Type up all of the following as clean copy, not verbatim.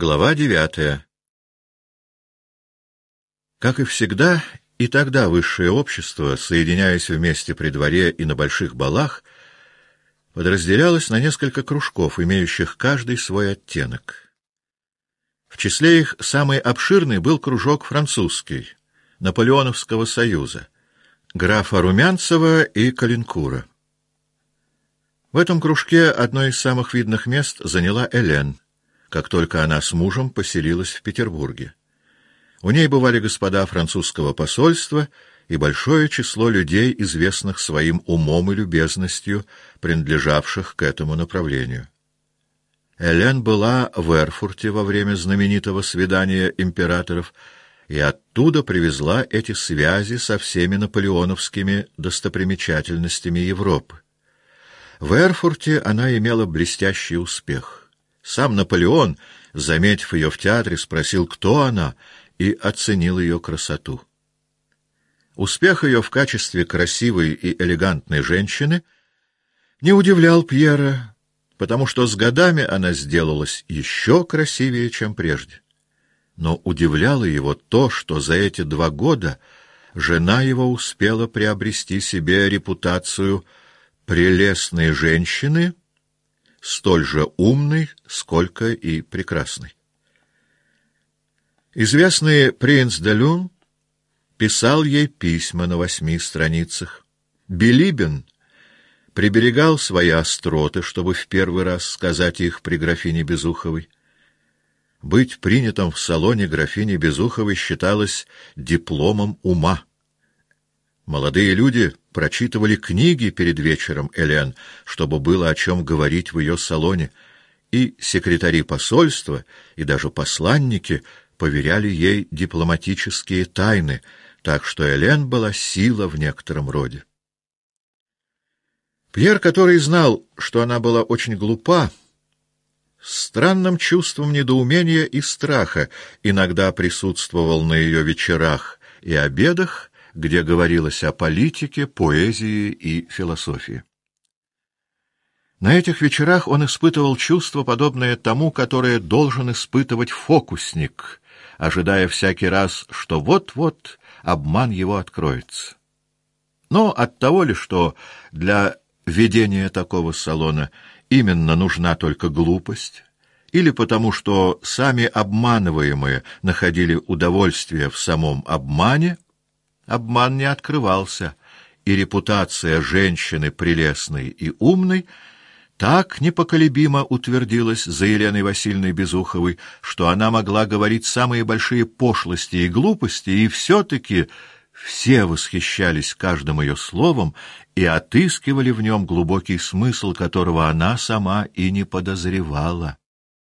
Глава 9. Как и всегда, и тогда высшее общество, соединяясь вместе при дворе и на больших балах, подразделялось на несколько кружков, имеющих каждый свой оттенок. В числе их самый обширный был кружок французский, Наполеоновского союза, графа Румянцева и Калинкура. В этом кружке одно из самых видных мест заняла Элен, как только она с мужем поселилась в Петербурге. У ней бывали господа французского посольства и большое число людей, известных своим умом и любезностью, принадлежавших к этому направлению. Элен была в Эрфурте во время знаменитого свидания императоров и оттуда привезла эти связи со всеми наполеоновскими достопримечательностями Европы. В Эрфурте она имела блестящий успех. Сам Наполеон, заметив ее в театре, спросил, кто она, и оценил ее красоту. Успех ее в качестве красивой и элегантной женщины не удивлял Пьера, потому что с годами она сделалась еще красивее, чем прежде. Но удивляло его то, что за эти 2 года жена его успела приобрести себе репутацию прелестной женщины, столь же умной, сколько и прекрасной. Известный принц де Люн писал ей письма на 8 страницах. Билибин приберегал свои остроты, чтобы в первый раз сказать их при графине Безуховой. Быть принятым в салоне графини Безуховой считалось дипломом ума. Молодые люди прочитывали книги перед вечером Элен, чтобы было о чем говорить в ее салоне, и секретари посольства, и даже посланники поверяли ей дипломатические тайны, так что Элен была сила в некотором роде. Пьер, который знал, что она была очень глупа, с странным чувством недоумения и страха иногда присутствовал на ее вечерах и обедах, где говорилось о политике, поэзии и философии. На этих вечерах он испытывал чувство, подобное тому, которое должен испытывать фокусник, ожидая всякий раз, что вот-вот обман его откроется. Но оттого ли, что для ведения такого салона именно нужна только глупость, или потому что сами обманываемые находили удовольствие в самом обмане, обман не открывался, и репутация женщины прелестной и умной так непоколебимо утвердилась за Еленой Васильевной Безуховой, что она могла говорить самые большие пошлости и глупости, и все-таки все восхищались каждым ее словом и отыскивали в нем глубокий смысл, которого она сама и не подозревала.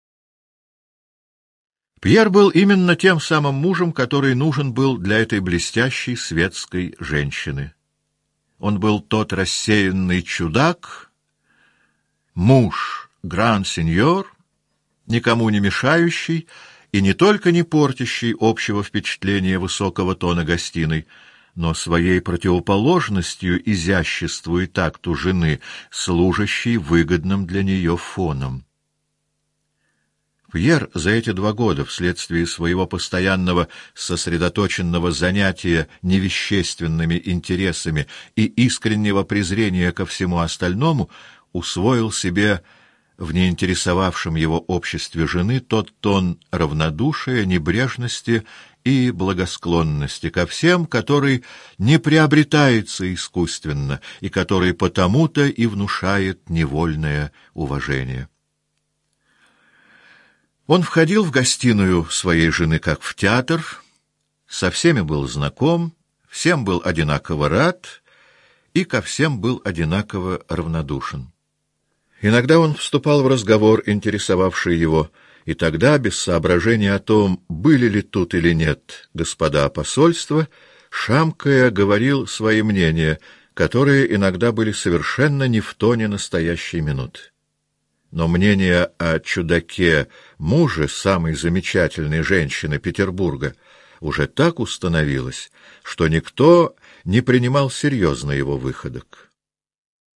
Пьер был именно тем самым мужем, который нужен был для этой блестящей светской женщины. Он был тот рассеянный чудак, муж гран-сеньор, никому не мешающий и не только не портящий общего впечатления высокого тона гостиной, но своей противоположностью изяществу и такту жены, служащей выгодным для нее фоном. Пьер за эти 2 года, вследствие своего постоянного сосредоточенного занятия невещественными интересами и искреннего презрения ко всему остальному, усвоил себе в неинтересовавшем его обществе жены тот тон равнодушия, небрежности и благосклонности ко всем, который не приобретается искусственно и который потому-то и внушает невольное уважение. Он входил в гостиную своей жены как в театр, со всеми был знаком, всем был одинаково рад и ко всем был одинаково равнодушен. Иногда он вступал в разговор, интересовавший его, и тогда, без соображения о том, были ли тут или нет господа посольства, шамкая говорил свои мнения, которые иногда были совершенно не в тоне настоящей минуты. Но мнение о чудаке муже самой замечательной женщины Петербурга уже так установилось, что никто не принимал серьезно его выходок.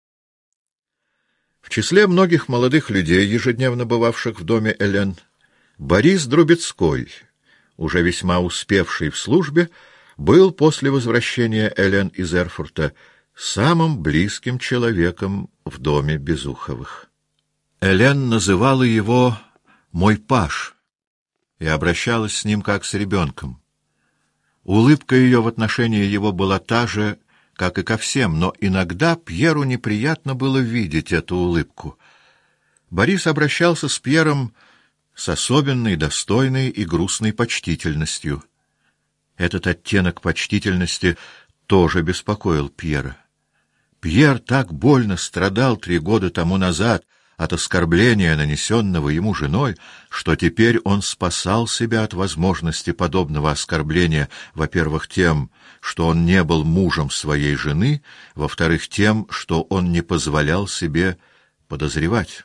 В числе многих молодых людей, ежедневно бывавших в доме Элен, Борис Друбецкой, уже весьма успевший в службе, был после возвращения Элен из Эрфурта самым близким человеком в доме Безуховых. Элен называла его «мой паж» и обращалась с ним как с ребенком. Улыбка ее в отношении его была та же, как и ко всем, но иногда Пьеру неприятно было видеть эту улыбку. Борис обращался с Пьером с особенной, достойной и грустной почтительностью. Этот оттенок почтительности тоже беспокоил Пьера. Пьер так больно страдал 3 года тому назад от оскорбления, нанесенного ему женой, что теперь он спасал себя от возможности подобного оскорбления, во-первых, тем, что он не был мужем своей жены, во-вторых, тем, что он не позволял себе подозревать.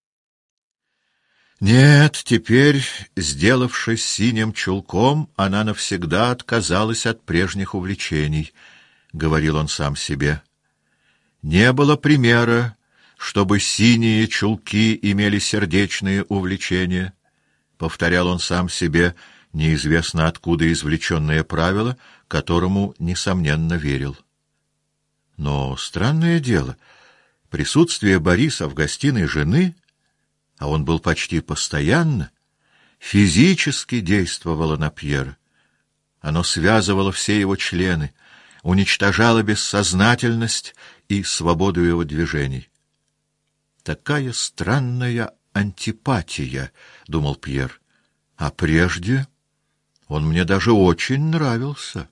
Нет, теперь, сделавшись синим чулком, она навсегда отказалась от прежних увлечений, — говорил он сам себе. Не было примера, чтобы синие чулки имели сердечные увлечения, — повторял он сам себе, неизвестно откуда извлеченное правило, которому, несомненно, верил. Но странное дело, присутствие Бориса в гостиной жены, а он был почти постоянно, физически действовало на Пьера. Оно связывало все его члены, уничтожало бессознательность и свободу его движений. Такая странная антипатия, — думал Пьер, — а прежде он мне даже очень нравился.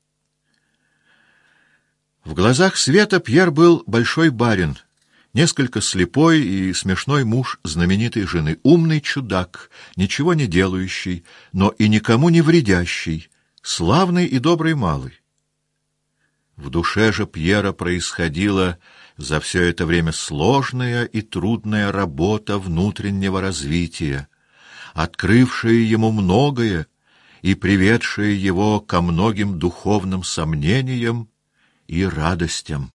В глазах Света Пьер был большой барин, несколько слепой и смешной муж знаменитой жены, умный чудак, ничего не делающий, но и никому не вредящий, славный и добрый малый. В душе же Пьера происходила за все это время сложная и трудная работа внутреннего развития, открывшая ему многое и приведшая его ко многим духовным сомнениям и радостям.